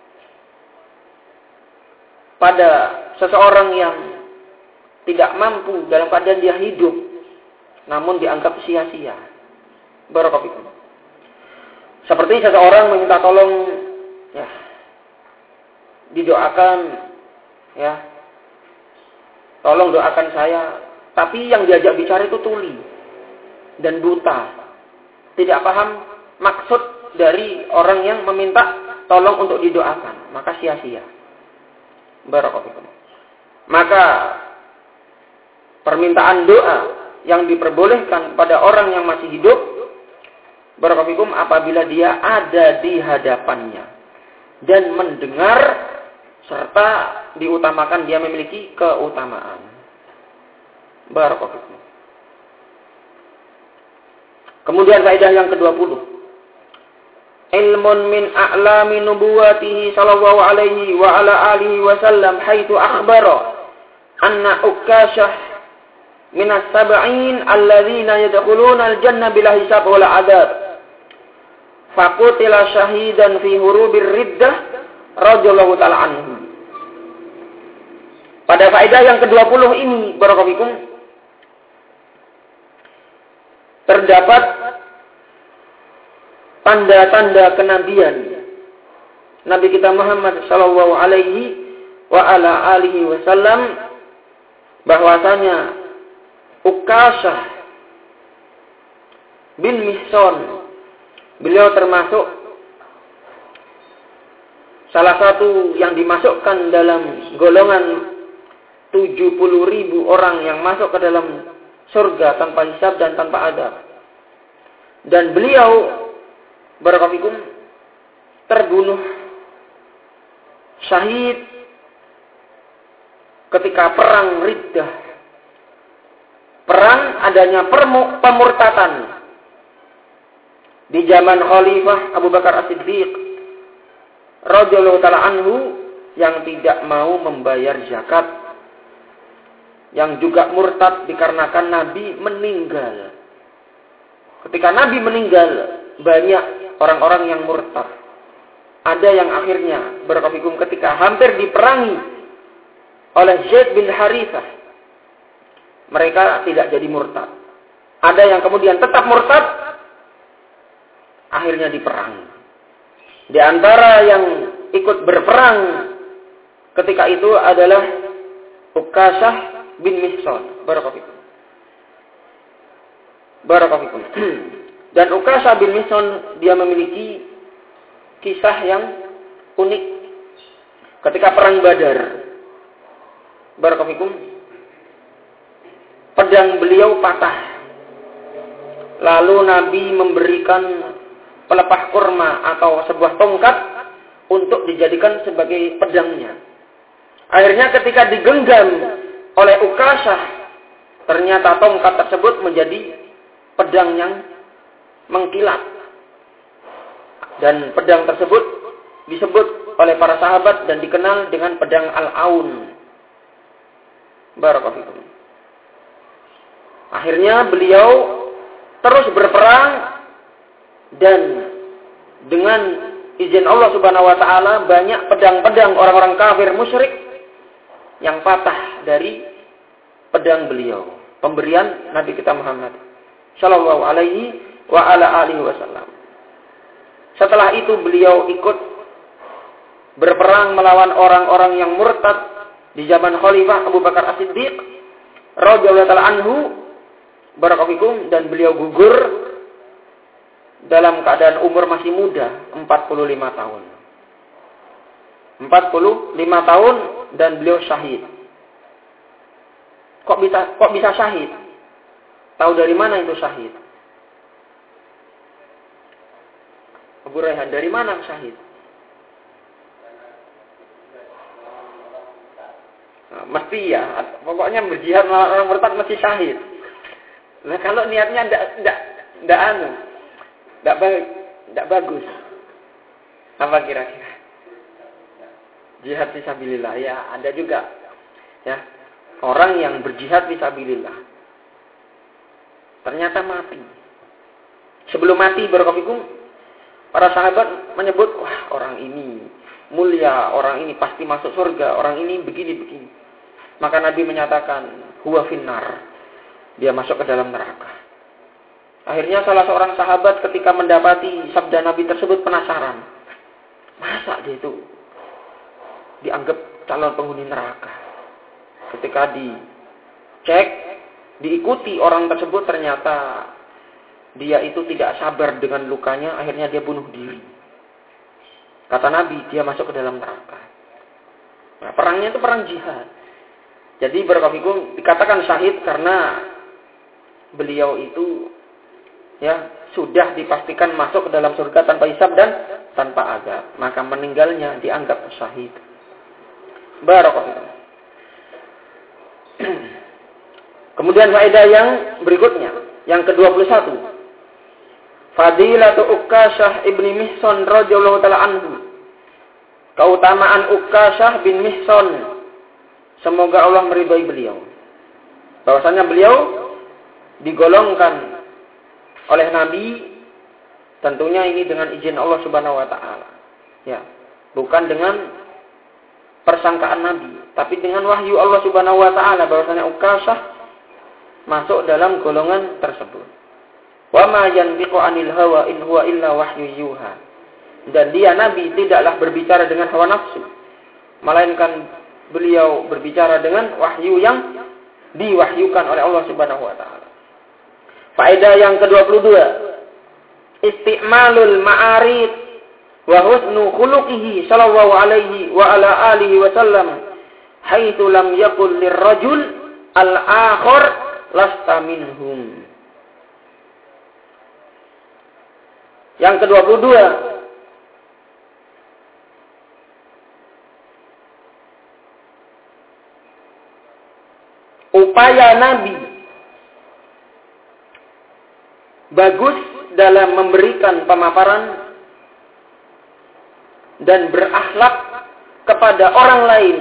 pada seseorang yang tidak mampu dalam keadaan dia hidup, namun dianggap sia-sia. Barakallahu. Seperti seseorang meminta tolong, ya, didoakan, ya, tolong doakan saya. Tapi yang diajak bicara itu tuli dan buta, tidak paham maksud dari orang yang meminta tolong untuk didoakan, maka sia-sia. Barakallahu. Maka permintaan doa yang diperbolehkan pada orang yang masih hidup, barakallahu apabila dia ada di hadapannya dan mendengar serta diutamakan dia memiliki keutamaan. Barakallahu. Kemudian faedah yang ke-20. Ilmun min a'lami nubuwatihi sallallahu alaihi wa ala alihi wasallam haitsu akhbara anna Ukasyah minas sab'in alladzina yadkhuluna al-jannah bila hisab wala adab. Faqutila syahidan fi hurubir riddah radhiyallahu ta'ala anhu. Pada faedah yang ke-20 ini barakallahu terdapat tanda-tanda kenabian Nabi kita Muhammad sallallahu alaihi wa ala alihi wasallam, bahwasanya Ukasyah bin Mihsan beliau termasuk salah satu yang dimasukkan dalam golongan 70.000 orang yang masuk ke dalam surga tanpa hisab dan tanpa adab. Dan beliau barakallahu terbunuh syahid ketika perang Riddah. Perang adanya pemurtatan di zaman Khalifah Abu Bakar As-Siddiq radhiyallahu ta'ala anhu yang tidak mau membayar zakat, yang juga murtad dikarenakan Nabi meninggal. Ketika Nabi meninggal, banyak orang-orang yang murtad. Ada yang akhirnya barakallahu ketika hampir diperangi oleh Zaid bin Harithah, mereka tidak jadi murtad. Ada yang kemudian tetap murtad, akhirnya diperangi. Di antara yang ikut berperang ketika itu adalah Ukasyah bin Mihsan. Barakallahu. Dan Ukasha bin Mihsan dia memiliki kisah yang unik. Ketika perang Badar, barakallahu, pedang beliau patah. Lalu Nabi memberikan pelepah kurma atau sebuah tongkat untuk dijadikan sebagai pedangnya. Akhirnya ketika digenggam oleh Ukasha, ternyata tongkat tersebut menjadi pedang yang mengkilat. Dan pedang tersebut disebut oleh para sahabat dan dikenal dengan pedang Al-Aun. Barakallahu. Akhirnya beliau terus berperang dan dengan izin Allah Subhanahu wa taala banyak pedang-pedang orang-orang kafir musyrik yang patah dari pedang beliau. Pemberian Nabi kita Muhammad sallallahu alaihi wa ala alihi wasallam. Setelah itu beliau ikut berperang melawan orang-orang yang murtad di zaman Khalifah Abu Bakar As-Siddiq radhiyallahu ta'ala anhu, barakallahu, dan beliau gugur dalam keadaan umur masih muda, 45 tahun. 45 tahun dan beliau syahid. Kok bisa syahid? Tahu dari mana itu syahid? Abu Raihan, dari mana syahid? Nah, mesti ya, pokoknya berjihad melawan orang murtad mesti syahid. Nah, kalau niatnya tidak bagus. Apa kira-kira? Jihad fisabilillah, ya ada juga. Ya, orang yang berjihad fisabilillah ternyata mati. Sebelum mati, barakallahu, para sahabat menyebut, wah orang ini mulia, orang ini pasti masuk surga, orang ini begini-begini. Maka Nabi menyatakan, huwa finnar, dia masuk ke dalam neraka. Akhirnya salah seorang sahabat ketika mendapati sabda Nabi tersebut penasaran. Masa dia itu dianggap calon penghuni neraka? Ketika dicek, diikuti orang tersebut, ternyata dia itu tidak sabar dengan lukanya, akhirnya dia bunuh diri. Kata Nabi, dia masuk ke dalam neraka. Nah, perangnya itu perang jihad. Jadi barakallahu dikatakan syahid karena beliau itu ya sudah dipastikan masuk ke dalam surga tanpa hisab dan tanpa azab. Maka meninggalnya dianggap syahid. Barakallahu. Kemudian faedah yang berikutnya, yang ke-21. Fadilatu Ukashah ibni Mihsan radhiyallahu ta'ala anhu. Keutamaan Ukashah bin Mihsan, semoga Allah meridhai beliau. Bahwasanya beliau digolongkan oleh Nabi, tentunya ini dengan izin Allah Subhanahu wa taala. Ya, bukan dengan persangkaan Nabi, tapi dengan wahyu Allah Subhanahu wa taala bahwasanya Ukashah masuk dalam golongan tersebut. Wa ma yanbiqu 'anil hawa in huwa illa wahyu yuha. Dan dia Nabi tidaklah berbicara dengan hawa nafsu, melainkan beliau berbicara dengan wahyu yang diwahyukan oleh Allah Subhanahu wa taala. Faedah yang ke-22. Isti'malul ma'arid wa husnu khuluqihi sallallahu alaihi wa ala alihi wa sallam haitsu lam yaqul lirrajul al-akhar lasta minhum. Yang ke-22, upaya Nabi bagus dalam memberikan pemaparan dan berakhlak kepada orang lain.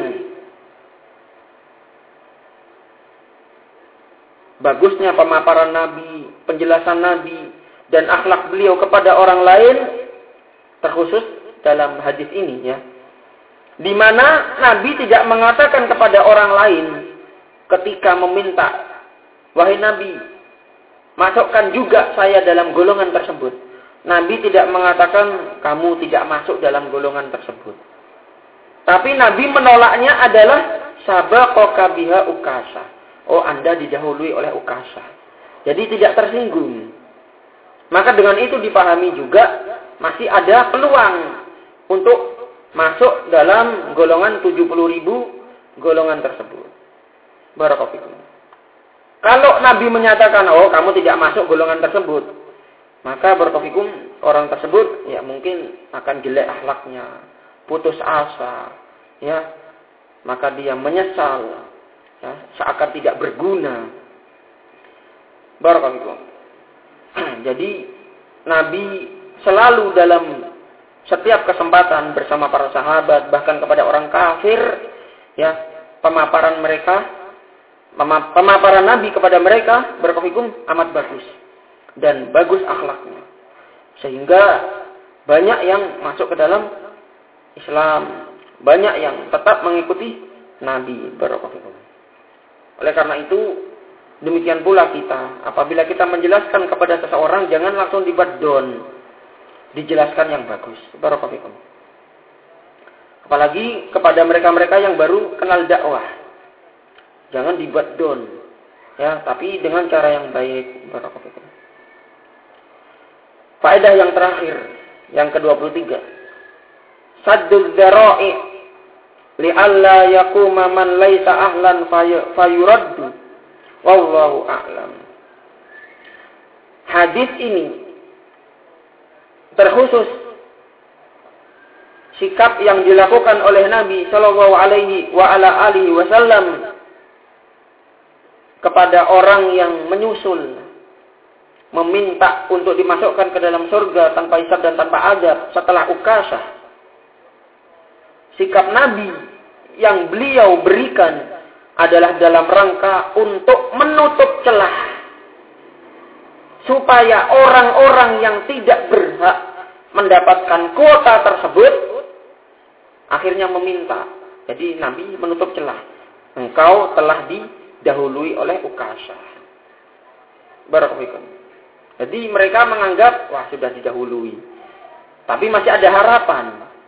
Bagusnya pemaparan Nabi, penjelasan Nabi, dan akhlak beliau kepada orang lain, terkhusus dalam hadis ini ya, di mana Nabi tidak mengatakan kepada orang lain ketika meminta, wahai Nabi, masukkan juga saya dalam golongan tersebut. Nabi tidak mengatakan kamu tidak masuk dalam golongan tersebut. Tapi Nabi menolaknya adalah sabaqaka biha Ukashah. Oh, Anda didahului oleh Ukashah. Jadi tidak tersinggung. Maka dengan itu dipahami juga masih ada peluang untuk masuk dalam golongan 70.000 golongan tersebut. Barakallahu fikum. Kalau Nabi menyatakan, oh kamu tidak masuk golongan tersebut, maka barakallahu fikum, orang tersebut ya mungkin akan jelek akhlaknya, putus asa, ya, maka dia menyesal, ya, seakan tidak berguna. Barakallahu fikum. Jadi Nabi selalu dalam setiap kesempatan bersama para sahabat, bahkan kepada orang kafir, ya, pemaparan Nabi kepada mereka barakallahu fikum amat bagus dan bagus akhlaknya, sehingga banyak yang masuk ke dalam Islam, banyak yang tetap mengikuti Nabi barakallahu fikum. Oleh karena itu demikian pula kita, apabila kita menjelaskan kepada seseorang, jangan langsung dibuat down, dijelaskan yang bagus barakallahu fikum. Apalagi kepada mereka-mereka yang baru kenal dakwah, jangan dibuat down, ya, tapi dengan cara yang baik barakallahu fikum. Faedah yang terakhir, yang ke-23. Sadduz dzara'i li'alla yaquma man laisa ahlan fayuraddu. Wallahu a'lam. Hadis ini terkhusus sikap yang dilakukan oleh Nabi sallallahu alaihi wa ala alihi wasallam kepada orang yang menyusul, meminta untuk dimasukkan ke dalam surga tanpa hisab dan tanpa azab setelah Ukasah. Sikap Nabi yang beliau berikan adalah dalam rangka untuk menutup celah supaya orang-orang yang tidak berhak mendapatkan kuota tersebut akhirnya meminta. Jadi Nabi menutup celah. Engkau telah didahului oleh Ukasah. Barakallahu fikum. Jadi mereka menganggap, wah sudah didahului. Tapi masih ada harapan.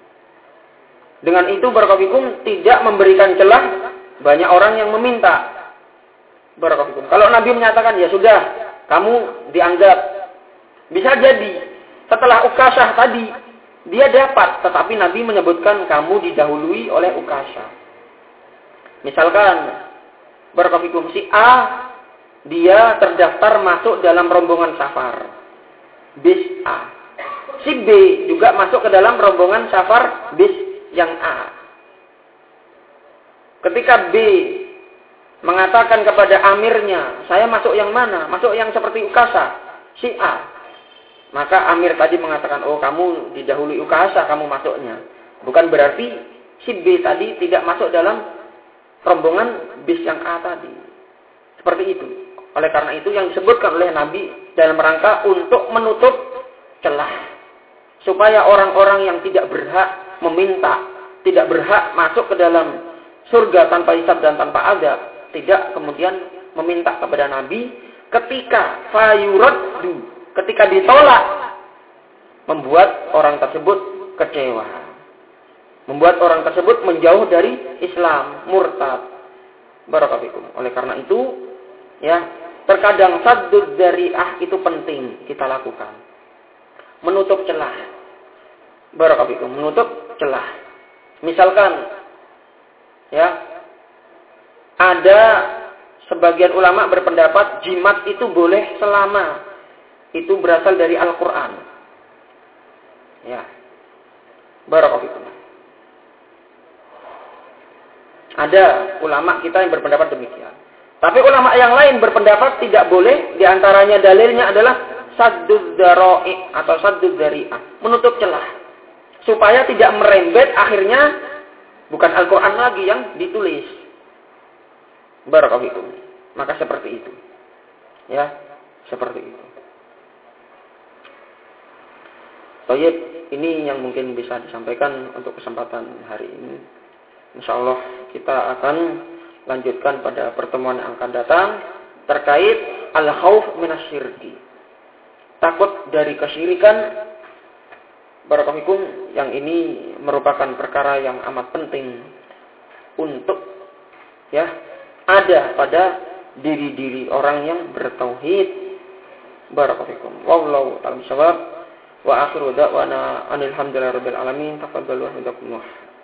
Dengan itu barakallahu fikum tidak memberikan celah banyak orang yang meminta. Barakallahu fikum. Kalau Nabi menyatakan, ya sudah, kamu dianggap. Bisa jadi setelah Ukasah tadi dia dapat, tetapi Nabi menyebutkan kamu didahului oleh Ukasah. Misalkan barakallahu fikum, si A dia terdaftar masuk dalam rombongan safar bis A. Si B juga masuk ke dalam rombongan safar bis yang A. Ketika B mengatakan kepada amirnya, saya masuk yang mana? Masuk yang seperti Ukasah, si A. Maka amir tadi mengatakan, oh kamu didahului Ukasah, kamu masuknya. Bukan berarti si B tadi tidak masuk dalam rombongan bis yang A tadi. Seperti itu. Oleh karena itu yang disebutkan oleh Nabi dalam rangka untuk menutup celah. Supaya orang-orang yang tidak berhak meminta, tidak berhak masuk ke dalam surga tanpa hisab dan tanpa azab, tidak kemudian meminta kepada Nabi ketika fayuraddu, ketika ditolak, membuat orang tersebut kecewa. Membuat orang tersebut menjauh dari Islam, murtad. Barakallahu fikum. Oleh karena itu, ya, terkadang sadduz dzari'ah itu penting kita lakukan. Menutup celah. Barakallahu fikum, menutup celah. Misalkan, ya, ada sebagian ulama berpendapat jimat itu boleh selama itu berasal dari Al-Quran. Ya. Barakallahu fikum. Ada ulama kita yang berpendapat demikian. Tapi ulama yang lain berpendapat tidak boleh. Di antaranya dalilnya adalah sadduz dzara'i atau sadduz dzari'ah, menutup celah supaya tidak merembet akhirnya bukan Al-Quran lagi yang ditulis. Barakallahu fikum. Maka seperti itu. Ya, seperti itu. Baik, ini yang mungkin bisa disampaikan untuk kesempatan hari ini. Insyaallah kita akan lanjutkan pada pertemuan yang akan datang terkait al-khauf minasyirki. Takut dari kesyirikan. Barakallahu fikum, yang ini merupakan perkara yang amat penting untuk, ya, ada pada diri-diri orang yang bertauhid, Barakallahu fikum. Wallahu ta'ala bishawab. Wa akhiru da'wana anil hamdulillahi rabbil alamin. Taqabbalu wa hafizakumullah.